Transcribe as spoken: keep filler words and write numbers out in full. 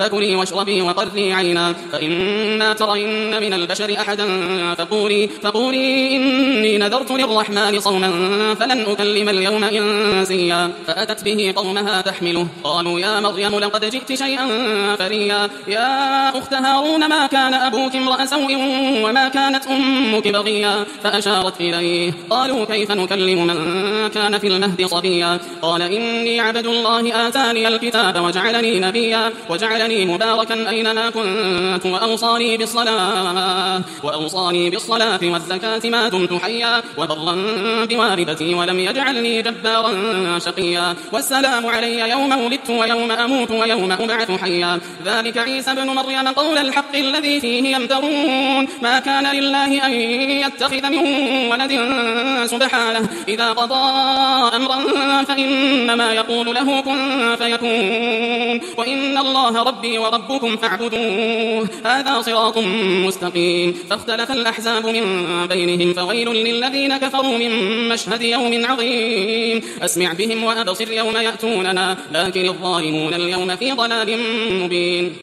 فكلي واشربي وقري عينا، فإما ترين من البشر أحدا فقولي, فقولي إني نذرت للرحمن صوما فلن أكلم اليوم إنسيا. فأتت به قومها تحمله قالوا يا مريم لقد جئت شيئا فريا. يا أخت هارون ما كان أبوك امرأ سوء وما كانت أمك بغيا. فأشارت إليه قالوا كيف نكلم من كان في المهد صبيا. قال إني عبد الله آتاني الكتاب وجعلني نبيا وجعلني مباركا أينما كنت وأوصاني بالصلاة, وأوصاني بالصلاة والزكاة ما دمت حيا وبرا بوالدتي ولم يجعلني جبارا شقيا. والسلام علي يوم ولدت ويوم أموت ويوم أبعث حيا. ذلك عيسى بن مريم قول الحق الذي فيه يمترون. ما كان لله أن يتخذ من ولد سبحانه إذا قضى أمرا فإنما يقول له كن فيكون. وإن الله ربي وربكم فاعبدوه هذا صراط مستقيم. فاختلف الأحزاب من بينهم فويل للذين كفروا من مشهد يوم عظيم. أسمع بهم وأبصر يوم يأتوننا لكن الظالمون اليوم في ضلال مبين.